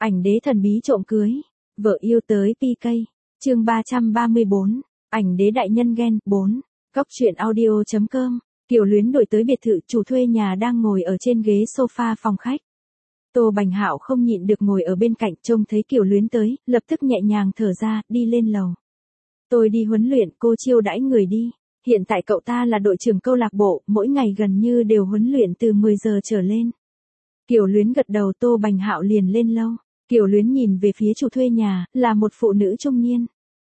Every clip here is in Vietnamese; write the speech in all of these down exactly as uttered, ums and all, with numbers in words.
Ảnh đế thần bí trộm cưới. Vợ yêu tới pê ca. Chương ba trăm ba mươi bốn. Ảnh đế đại nhân ghen. bốn. Cóc truyện audio chấm com. Kiều Luyến đổi tới biệt thự, chủ thuê nhà đang ngồi ở trên ghế sofa phòng khách. Tô Bành Hạo không nhịn được ngồi ở bên cạnh, trông thấy Kiều Luyến tới, lập tức nhẹ nhàng thở ra, đi lên lầu. Tôi đi huấn luyện, cô chiêu đãi người đi. Hiện tại cậu ta là đội trưởng câu lạc bộ, mỗi ngày gần như đều huấn luyện từ mười giờ trở lên. Kiều Luyến gật đầu, Tô Bành Hạo liền lên lâu. Kiều Luyến nhìn về phía chủ thuê nhà, là một phụ nữ trung niên.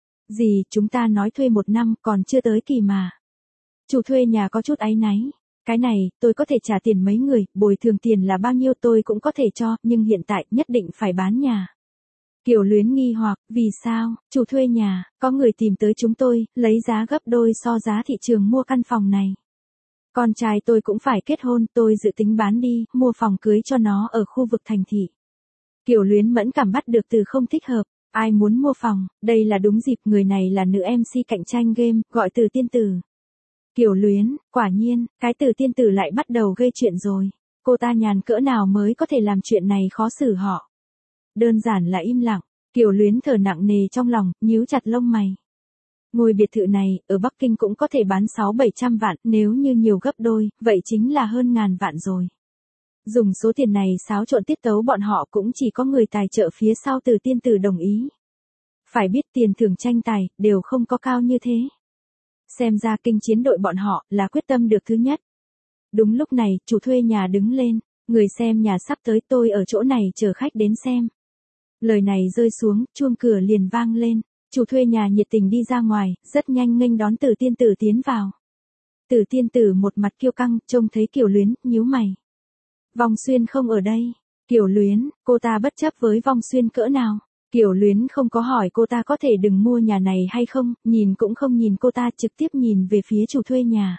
Dì, chúng ta nói thuê một năm, còn chưa tới kỳ mà. Chủ thuê nhà có chút áy náy. Cái này, tôi có thể trả tiền mấy người, bồi thường tiền là bao nhiêu tôi cũng có thể cho, nhưng hiện tại nhất định phải bán nhà. Kiều Luyến nghi hoặc, vì sao? Chủ thuê nhà, có người tìm tới chúng tôi, lấy giá gấp đôi so giá thị trường mua căn phòng này. Con trai tôi cũng phải kết hôn, tôi dự tính bán đi, mua phòng cưới cho nó ở khu vực thành thị. Kiều Luyến mẫn cảm bắt được từ không thích hợp, ai muốn mua phòng, đây là đúng dịp, người này là nữ em xê cạnh tranh game, gọi Từ Tiên Tử. Kiều Luyến, quả nhiên, cái Từ Tiên Tử lại bắt đầu gây chuyện rồi. Cô ta nhàn cỡ nào mới có thể làm chuyện này khó xử họ. Đơn giản là im lặng. Kiều Luyến thở nặng nề trong lòng, nhíu chặt lông mày. Ngôi biệt thự này, ở Bắc Kinh cũng có thể bán sáu bảy trăm vạn, nếu như nhiều gấp đôi, vậy chính là hơn ngàn vạn rồi. Dùng số tiền này xáo trộn tiết tấu bọn họ cũng chỉ có người tài trợ phía sau Từ Tiên Tử đồng ý. Phải biết tiền thưởng tranh tài, đều không có cao như thế. Xem ra kinh chiến đội bọn họ, là quyết tâm được thứ nhất. Đúng lúc này, chủ thuê nhà đứng lên, người xem nhà sắp tới, tôi ở chỗ này chờ khách đến xem. Lời này rơi xuống, chuông cửa liền vang lên, chủ thuê nhà nhiệt tình đi ra ngoài, rất nhanh nghênh đón Từ Tiên Tử tiến vào. Từ Tiên Tử một mặt kiêu căng, trông thấy Kiều Luyến, nhíu mày. Vong Xuyên không ở đây. Kiều Luyến, cô ta bất chấp với Vong Xuyên cỡ nào. Kiều Luyến không có hỏi cô ta có thể đừng mua nhà này hay không, nhìn cũng không nhìn cô ta, trực tiếp nhìn về phía chủ thuê nhà.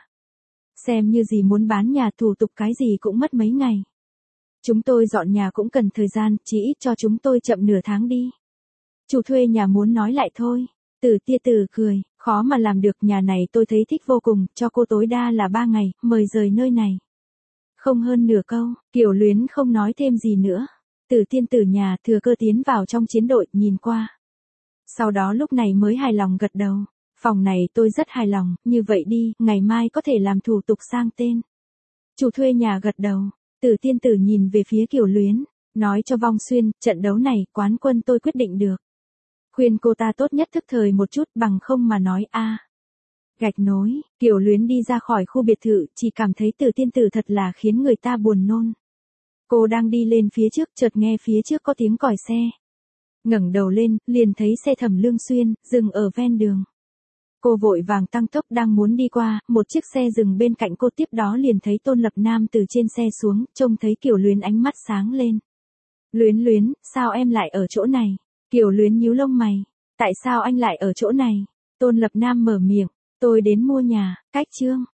Xem như gì muốn bán nhà, thủ tục cái gì cũng mất mấy ngày. Chúng tôi dọn nhà cũng cần thời gian, chỉ ít cho chúng tôi chậm nửa tháng đi. Chủ thuê nhà muốn nói lại thôi. Từ Tiên Tử cười, khó mà làm được, nhà này tôi thấy thích vô cùng, cho cô tối đa là ba ngày, mời rời nơi này. Không hơn nửa câu, Kiều Luyến không nói thêm gì nữa. Từ Tiên Tử nhà thừa cơ tiến vào trong chiến đội, nhìn qua. Sau đó lúc này mới hài lòng gật đầu. Phòng này tôi rất hài lòng, như vậy đi, ngày mai có thể làm thủ tục sang tên. Chủ thuê nhà gật đầu. Từ Tiên Tử nhìn về phía Kiều Luyến, nói cho Vong Xuyên, trận đấu này, quán quân tôi quyết định được. Khuyên cô ta tốt nhất thức thời một chút, bằng không mà nói a. À. Gạch nối, Kiều Luyến đi ra khỏi khu biệt thự, chỉ cảm thấy Từ Tiên Tử thật là khiến người ta buồn nôn. Cô đang đi lên phía trước, chợt nghe phía trước có tiếng còi xe. Ngẩng đầu lên, liền thấy xe Thẩm Lương Xuyên, dừng ở ven đường. Cô vội vàng tăng tốc đang muốn đi qua, một chiếc xe dừng bên cạnh cô, tiếp đó liền thấy Tôn Lập Nam từ trên xe xuống, trông thấy Kiều Luyến ánh mắt sáng lên. Luyến Luyến, sao em lại ở chỗ này? Kiều Luyến nhíu lông mày. Tại sao anh lại ở chỗ này? Tôn Lập Nam mở miệng, tôi đến mua nhà, cách chương.